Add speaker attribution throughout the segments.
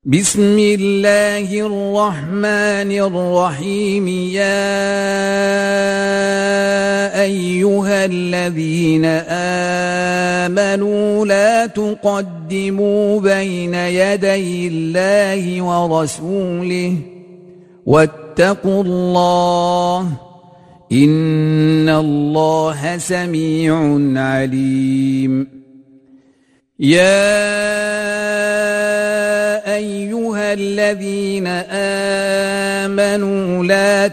Speaker 1: بسم الله الرحمن الرحيم. يا أيها الذين آمنوا لا تقدموا بين يدي الله ورسوله واتقوا الله إن الله سميع عليم. يا أيها الذين آمنوا لا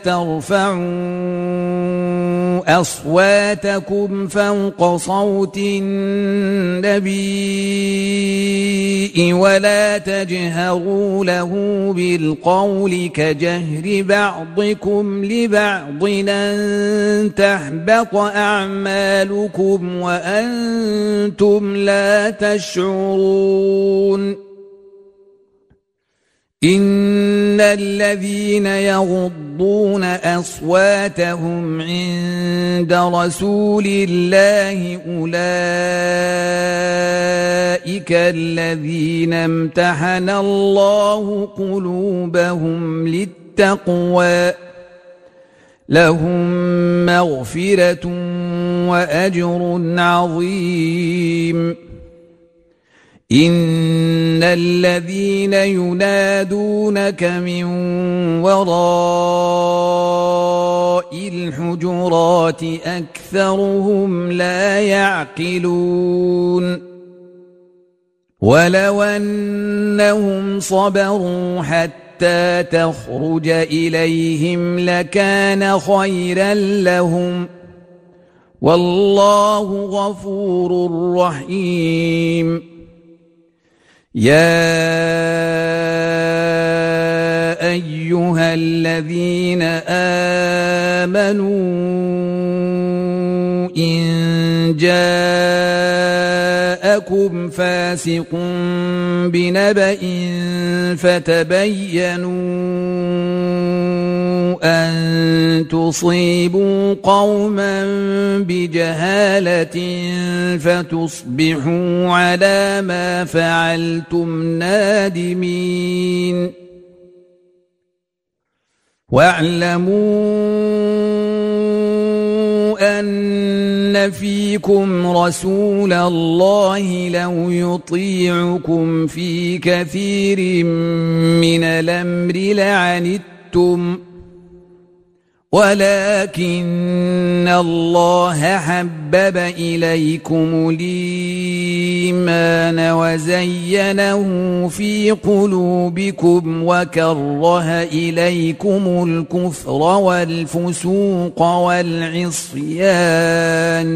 Speaker 1: ترفعوا أصواتكم فوق صوت النبي ولا تجهروا له بالقول كجهر بعضكم لبعض أن تحبط أعمالكم وأنتم لا تشعرون. إن الذين يغضون أصواتهم عند رسول الله أولئك الذين امتحن الله قلوبهم للتقوى لهم مغفرة وأجر عظيم. إن الذين ينادونك من وراء الحجرات أكثرهم لا يعقلون. ولو أنهم صبروا حتى تخرج إليهم لكان خيرا لهم والله غفور رحيم. يا أيها الذين آمنوا إن جاءكم فاسق بنبأ فتبينوا أن تصيبوا قوما بجهالة فتصبحوا على ما فعلتم نادمين. واعلموا أن فيكم رسول الله لو يطيعكم في كثير من الأمر لعنتم ولكن الله حبب إليكم الإيمان وزينه في قلوبكم وكره إليكم الكفر والفسوق والعصيان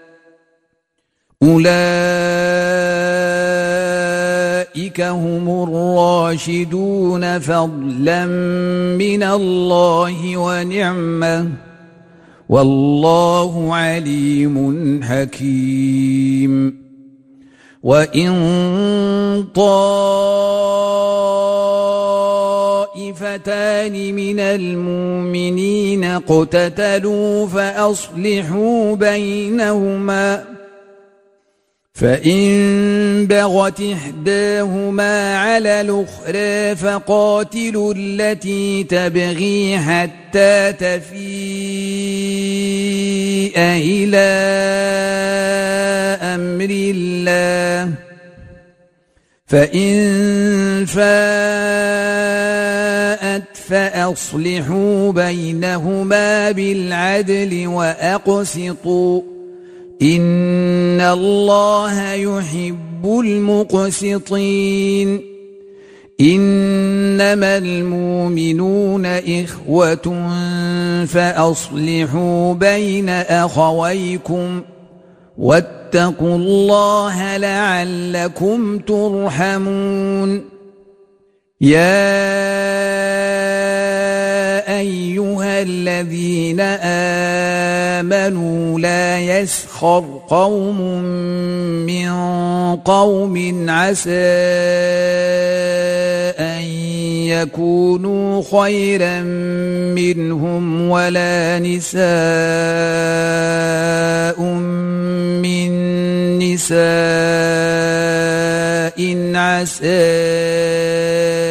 Speaker 1: أولئك هم الراشدون فضلا من الله ونعمة والله عليم حكيم. وإن طائفتان من المؤمنين اقتتلوا فأصلحوا بينهما فإن بغت إحداهما على الأخرى فقاتلوا التي تبغي حتى تفيء إلى أمر الله فإن فاءت فأصلحوا بينهما بالعدل وأقسطوا إن الله يحب المقسطين. إنما المؤمنون إخوة فأصلحوا بين أخويكم واتقوا الله لعلكم ترحمون. يا أيها الذين آمنوا لا يسخر قوم من قوم عسى أن يكونوا خيرا منهم ولا نساء من نساء عسى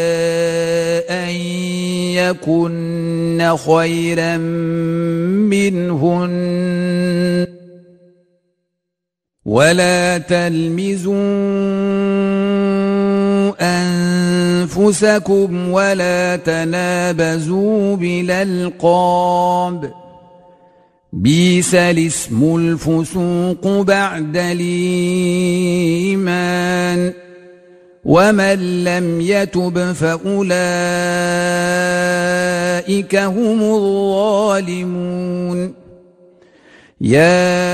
Speaker 1: يكن خيرا منهن ولا تلمزوا أنفسكم ولا تنابزوا بالألقاب بئس الاسم الفسوق بعد الإيمان ومن لم يتب فأولئك هم الظالمون يا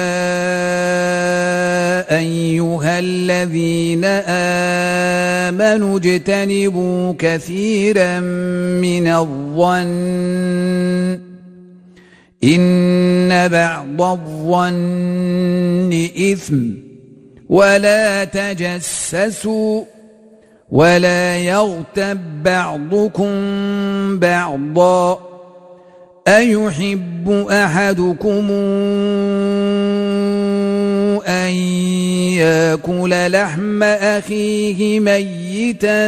Speaker 1: أيها الذين آمنوا اجتنبوا كثيرا من الظن إن بعض الظن إثم ولا تجسسوا ولا يغتب بعضكم بعضا أيحب أحدكم أن يأكل لحم أخيه ميتا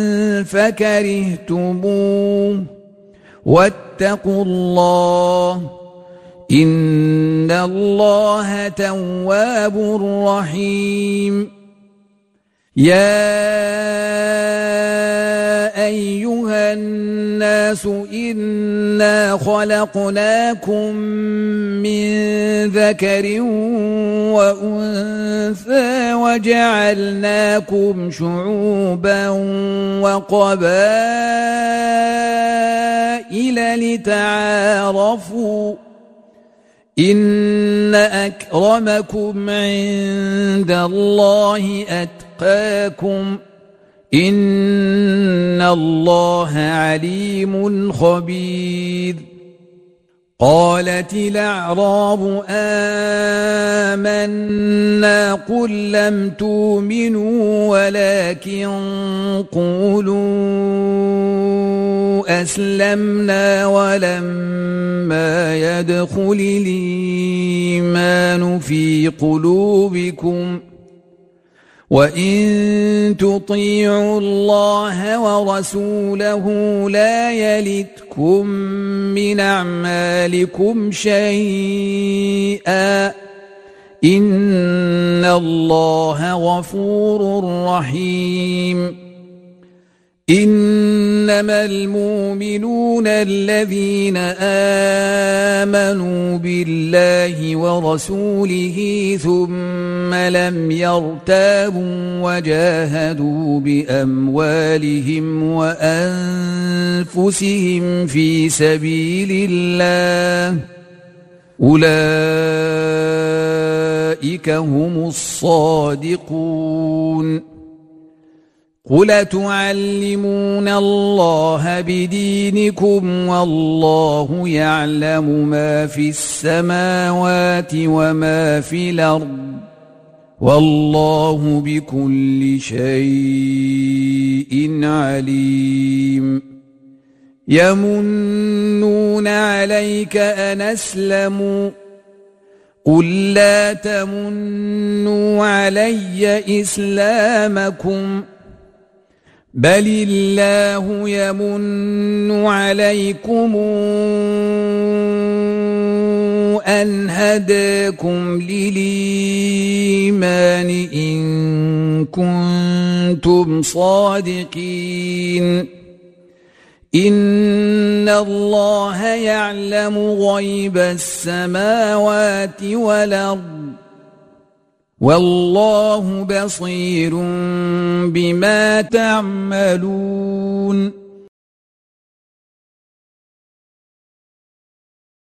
Speaker 1: فكرهتموه واتقوا الله إن الله تواب رحيم يا أيها الناس إنا خلقناكم من ذكر وأنثى وجعلناكم شعوبا وقبائل لتعارفوا إن أكرمكم عند الله أتقاكم إن الله عليم خبير قالت الأعراب آمنا قل لم تؤمنوا ولكن قولوا أسلمنا ولما يدخل الإيمان في قلوبكم وإن تطيعوا الله ورسوله لا يلتكم من أعمالكم شيئا إن الله غفور رحيم إنما المؤمنون الذين آمنوا بالله ورسوله ثم لم يرتابوا وجاهدوا بأموالهم وأنفسهم في سبيل الله أولئك هم الصادقون قل تعلمون الله بدينكم والله يعلم ما في السماوات وما في الأرض والله بكل شيء عليم يمنون عليك أن أسلموا قل لا تمنوا علي إسلامكم بل الله يمن عليكم أن هداكم للإيمان إن كنتم صادقين إن الله يعلم غيب السماوات والأرض والله بصير بما تعملون